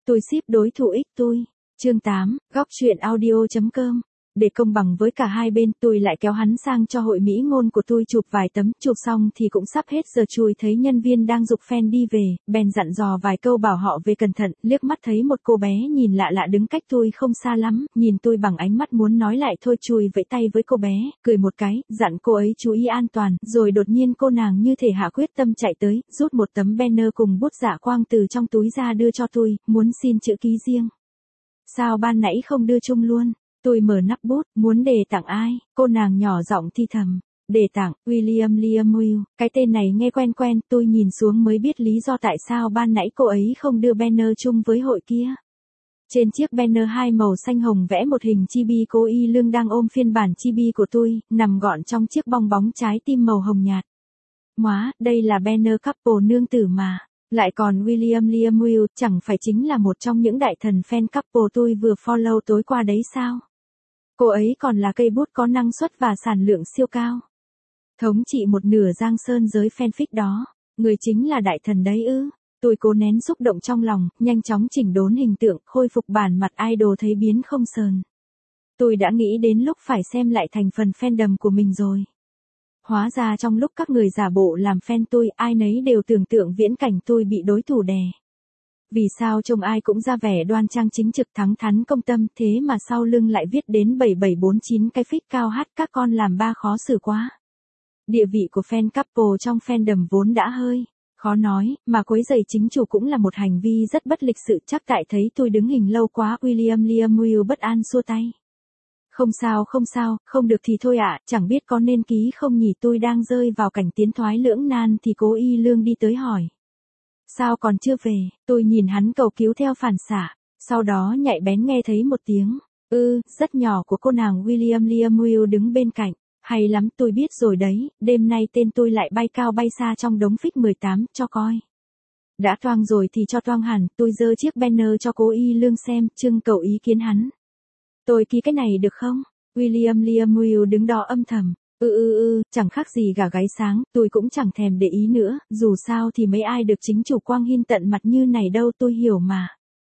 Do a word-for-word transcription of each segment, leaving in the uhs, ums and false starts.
Tôi ship đối thủ ích tôi. Chương tám, góc truyện audio chấm com. Để công bằng với cả hai bên, tôi lại kéo hắn sang cho hội mỹ ngôn của tôi chụp vài tấm, chụp xong thì cũng sắp hết giờ chui thấy nhân viên đang giục fan đi về, bèn dặn dò vài câu bảo họ về cẩn thận, liếc mắt thấy một cô bé nhìn lạ lạ đứng cách tôi không xa lắm, nhìn tôi bằng ánh mắt muốn nói lại thôi chui vẫy tay với cô bé, cười một cái, dặn cô ấy chú ý an toàn, rồi đột nhiên cô nàng như thể hạ quyết tâm chạy tới, rút một tấm banner cùng bút dạ quang từ trong túi ra đưa cho tôi, muốn xin chữ ký riêng. Sao ban nãy không đưa chung luôn? Tôi mở nắp bút, muốn đề tặng ai? Cô nàng nhỏ giọng thi thầm. Đề tặng, William Liam Will. Cái tên này nghe quen quen, tôi nhìn xuống mới biết lý do tại sao ban nãy cô ấy không đưa banner chung với hội kia. Trên chiếc banner hai màu xanh hồng vẽ một hình chibi cô Y Lương đang ôm phiên bản chibi của tôi, nằm gọn trong chiếc bong bóng trái tim màu hồng nhạt. Móa, đây là banner couple nương tử mà. Lại còn William Liam Will, chẳng phải chính là một trong những đại thần fan couple tôi vừa follow tối qua đấy sao? Cô ấy còn là cây bút có năng suất và sản lượng siêu cao. Thống trị một nửa giang sơn giới fanfic đó. Người chính là đại thần đấy ư. Tôi cố nén xúc động trong lòng, nhanh chóng chỉnh đốn hình tượng, khôi phục bản mặt idol thấy biến không sờn. Tôi đã nghĩ đến lúc phải xem lại thành phần fandom của mình rồi. Hóa ra trong lúc các người giả bộ làm fan tôi, ai nấy đều tưởng tượng viễn cảnh tôi bị đối thủ đè. Vì sao trông ai cũng ra vẻ đoan trang chính trực thắng thắn công tâm, thế mà sau lưng lại viết đến bảy bảy bốn chín cái phích cao hát các con làm ba khó xử quá. Địa vị của fan couple trong fandom vốn đã hơi khó nói, mà quấy rầy chính chủ cũng là một hành vi rất bất lịch sự, chắc tại thấy tôi đứng hình lâu quá. William Liam Will bất an xua tay. Không sao không sao, không được thì thôi ạ, à, chẳng biết có nên ký không nhỉ. Tôi đang rơi vào cảnh tiến thoái lưỡng nan thì cô Y Lương đi tới hỏi. Sao còn chưa về? Tôi nhìn hắn cầu cứu theo phản xạ, sau đó nhạy bén nghe thấy một tiếng, ư, ừ, rất nhỏ của cô nàng William Liam Will đứng bên cạnh. Hay lắm, tôi biết rồi đấy, đêm nay tên tôi lại bay cao bay xa trong đống phích mười tám, cho coi. Đã toang rồi thì cho toang hẳn, tôi giơ chiếc banner cho cô Y Lương xem, trưng cầu ý kiến hắn. Tôi ký cái này được không? William Liam Will đứng đó âm thầm. Ừ ừ ừ, chẳng khác gì gà gáy sáng, tôi cũng chẳng thèm để ý nữa, dù sao thì mấy ai được chính chủ Quang Hin tận mặt như này đâu, tôi hiểu mà.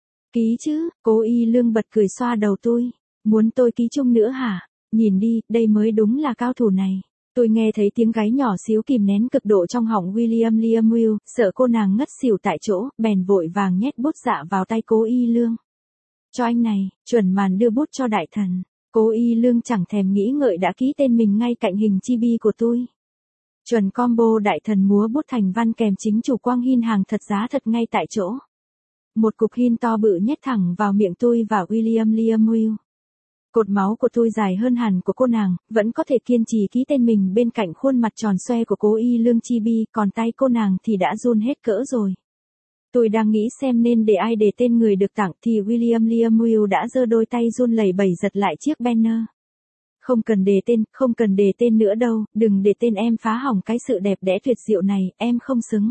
Ký chứ, cô Y Lương bật cười xoa đầu tôi. Muốn tôi ký chung nữa hả? Nhìn đi, đây mới đúng là cao thủ này. Tôi nghe thấy tiếng gáy nhỏ xíu kìm nén cực độ trong họng William Liam Will, sợ cô nàng ngất xỉu tại chỗ, bèn vội vàng nhét bút dạ vào tay cô Y Lương. Cho anh này, chuẩn màn đưa bút cho đại thần. Cô Y Lương chẳng thèm nghĩ ngợi đã ký tên mình ngay cạnh hình chibi của tôi. Chuẩn combo đại thần múa bút thành văn kèm chính chủ Quang Hin hàng thật giá thật ngay tại chỗ. Một cục hin to bự nhét thẳng vào miệng tôi và William Liam Will. Cột máu của tôi dài hơn hẳn của cô nàng, vẫn có thể kiên trì ký tên mình bên cạnh khuôn mặt tròn xoe của cô Y Lương chibi, còn tay cô nàng thì đã run hết cỡ rồi. Tôi đang nghĩ xem nên để ai để tên người được tặng thì William Liam Will đã giơ đôi tay run lẩy bẩy giật lại chiếc banner. Không cần đề tên, không cần đề tên nữa đâu, đừng để tên em phá hỏng cái sự đẹp đẽ tuyệt diệu này, em không xứng.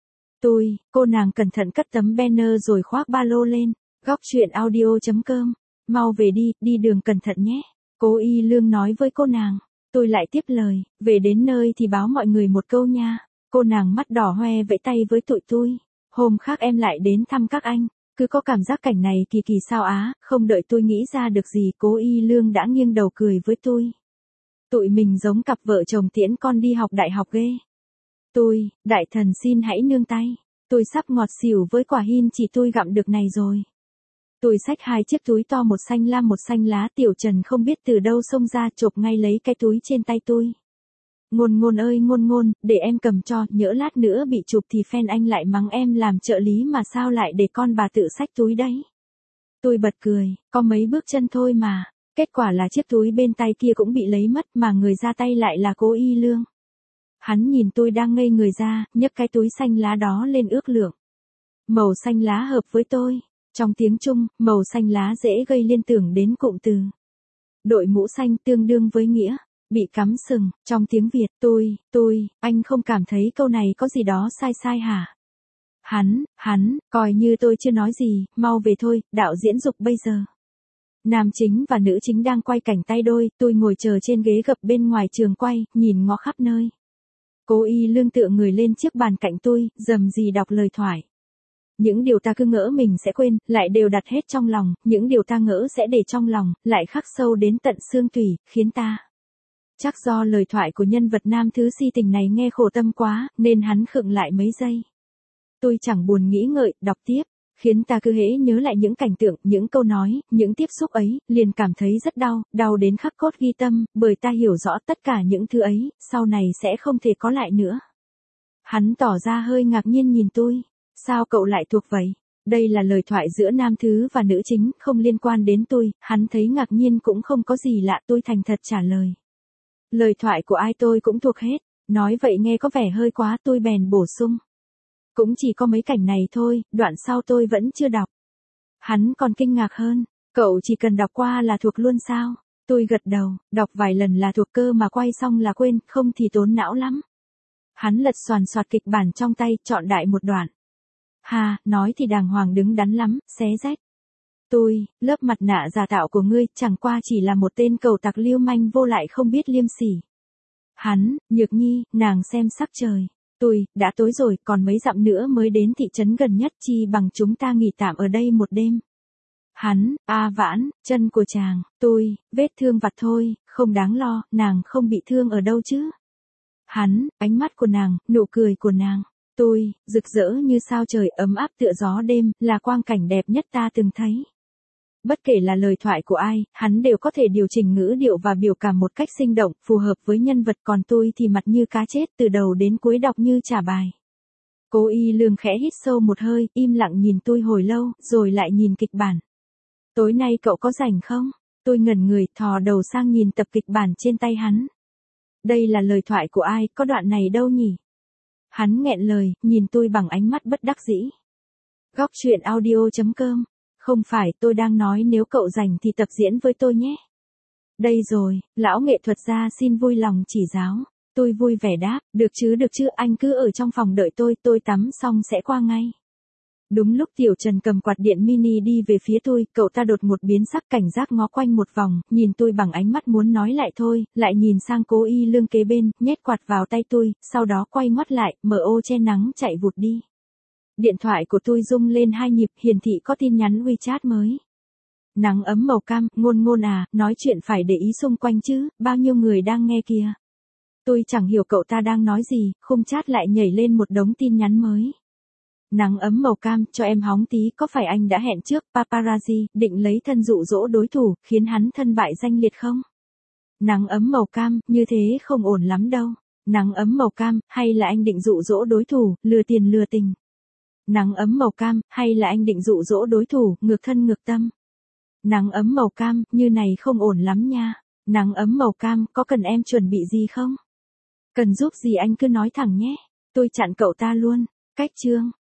Tôi, cô nàng cẩn thận cất tấm banner rồi khoác ba lô lên. Góc truyện audio chấm com. Mau về đi, đi đường cẩn thận nhé. Cô Y Lương nói với cô nàng. Tôi lại tiếp lời, về đến nơi thì báo mọi người một câu nha. Cô nàng mắt đỏ hoe vẫy tay với tụi tôi. Hôm khác em lại đến thăm các anh, cứ có cảm giác cảnh này kỳ kỳ sao á, không đợi tôi nghĩ ra được gì, cô Y Lương đã nghiêng đầu cười với tôi. Tụi mình giống cặp vợ chồng tiễn con đi học đại học ghê. Tôi, đại thần xin hãy nương tay, tôi sắp ngọt xỉu với quả hin chỉ tôi gặm được này rồi. Tôi xách hai chiếc túi to, một xanh lam một xanh lá, Tiểu Trần không biết từ đâu xông ra chộp ngay lấy cái túi trên tay tôi. Ngôn ngôn ơi ngôn ngôn, để em cầm cho, nhỡ lát nữa bị chụp thì fan anh lại mắng em làm trợ lý mà sao lại để con bà tự xách túi đấy. Tôi bật cười, có mấy bước chân thôi mà, kết quả là chiếc túi bên tay kia cũng bị lấy mất mà người ra tay lại là cô Y Lương. Hắn nhìn tôi đang ngây người ra, nhấc cái túi xanh lá đó lên ước lượng. Màu xanh lá hợp với tôi, trong tiếng Trung, màu xanh lá dễ gây liên tưởng đến cụm từ. Đội mũ xanh tương đương với nghĩa. Bị cắm sừng, trong tiếng Việt, tôi, tôi, anh không cảm thấy câu này có gì đó sai sai hả? Hắn, hắn, coi như tôi chưa nói gì, mau về thôi, đạo diễn dục bây giờ. Nam chính và nữ chính đang quay cảnh tay đôi, tôi ngồi chờ trên ghế gập bên ngoài trường quay, nhìn ngó khắp nơi. Cô Y Lương tựa người lên chiếc bàn cạnh tôi, rầm rì đọc lời thoại. những điều ta cứ ngỡ mình sẽ quên, lại đều đặt hết trong lòng, những điều ta ngỡ sẽ để trong lòng, lại khắc sâu đến tận xương tủy, khiến ta. Chắc do lời thoại của nhân vật nam thứ si tình này nghe khổ tâm quá, nên hắn khựng lại mấy giây. Tôi chẳng buồn nghĩ ngợi, đọc tiếp, khiến ta cứ hễ nhớ lại những cảnh tượng, những câu nói, những tiếp xúc ấy, liền cảm thấy rất đau, đau đến khắc cốt ghi tâm, bởi ta hiểu rõ tất cả những thứ ấy, sau này sẽ không thể có lại nữa. Hắn tỏ ra hơi ngạc nhiên nhìn tôi. Sao cậu lại thuộc vậy? Đây là lời thoại giữa nam thứ và nữ chính, không liên quan đến tôi, hắn thấy ngạc nhiên cũng không có gì lạ, tôi thành thật trả lời. Lời thoại của ai tôi cũng thuộc hết, nói vậy nghe có vẻ hơi quá, tôi bèn bổ sung. Cũng chỉ có mấy cảnh này thôi, đoạn sau tôi vẫn chưa đọc. Hắn còn kinh ngạc hơn, cậu chỉ cần đọc qua là thuộc luôn sao? Tôi gật đầu, đọc vài lần là thuộc cơ mà quay xong là quên, không thì tốn não lắm. Hắn lật xoàn xoạt kịch bản trong tay, chọn đại một đoạn. Hà, nói thì đàng hoàng đứng đắn lắm, xé rách. Tôi, lớp mặt nạ giả tạo của ngươi, chẳng qua chỉ là một tên cầu tặc lưu manh vô lại không biết liêm sỉ. Hắn, Nhược Nhi, nàng xem sắc trời. Tôi, đã tối rồi, còn mấy dặm nữa mới đến thị trấn gần nhất, chi bằng chúng ta nghỉ tạm ở đây một đêm. Hắn, a Vãn, chân của chàng. Tôi, vết thương vặt thôi, không đáng lo, nàng không bị thương ở đâu chứ. Hắn, ánh mắt của nàng, nụ cười của nàng. Tôi, rực rỡ như sao trời, ấm áp tựa gió đêm, là quang cảnh đẹp nhất ta từng thấy. Bất kể là lời thoại của ai, hắn đều có thể điều chỉnh ngữ điệu và biểu cảm một cách sinh động, phù hợp với nhân vật, còn tôi thì mặt như cá chết, từ đầu đến cuối đọc như trả bài. Cố Y Lương khẽ hít sâu một hơi, im lặng nhìn tôi hồi lâu, rồi lại nhìn kịch bản. Tối nay cậu có rảnh không? Tôi ngẩn người, thò đầu sang nhìn tập kịch bản trên tay hắn. Đây là lời thoại của ai, có đoạn này đâu nhỉ? Hắn nghẹn lời, nhìn tôi bằng ánh mắt bất đắc dĩ. Góc truyện audio chấm com. Không phải, tôi đang nói nếu cậu rảnh thì tập diễn với tôi nhé. Đây rồi, lão nghệ thuật gia xin vui lòng chỉ giáo. Tôi vui vẻ đáp, được chứ được chứ, anh cứ ở trong phòng đợi tôi, tôi tắm xong sẽ qua ngay. Đúng lúc Tiểu Trần cầm quạt điện mini đi về phía tôi, cậu ta đột ngột biến sắc, cảnh giác ngó quanh một vòng, nhìn tôi bằng ánh mắt muốn nói lại thôi, lại nhìn sang Cố Y Lương kế bên, nhét quạt vào tay tôi, sau đó quay ngoắt lại, mở ô che nắng chạy vụt đi. Điện thoại của tôi rung lên hai nhịp, hiển thị có tin nhắn WeChat mới. Nắng ấm màu cam, ngôn ngôn à, nói chuyện phải để ý xung quanh chứ, bao nhiêu người đang nghe kìa. Tôi chẳng hiểu cậu ta đang nói gì, khung chat lại nhảy lên một đống tin nhắn mới. Nắng ấm màu cam, cho em hóng tí, có phải anh đã hẹn trước, paparazzi, định lấy thân dụ dỗ đối thủ, khiến hắn thân bại danh liệt không? Nắng ấm màu cam, như thế không ổn lắm đâu. Nắng ấm màu cam, hay là anh định dụ dỗ đối thủ, lừa tiền lừa tình? Nắng ấm màu cam, hay là anh định dụ dỗ đối thủ, ngược thân ngược tâm? Nắng ấm màu cam, như này không ổn lắm nha. Nắng ấm màu cam, có cần em chuẩn bị gì không? Cần giúp gì anh cứ nói thẳng nhé. Tôi chặn cậu ta luôn. Cách chương.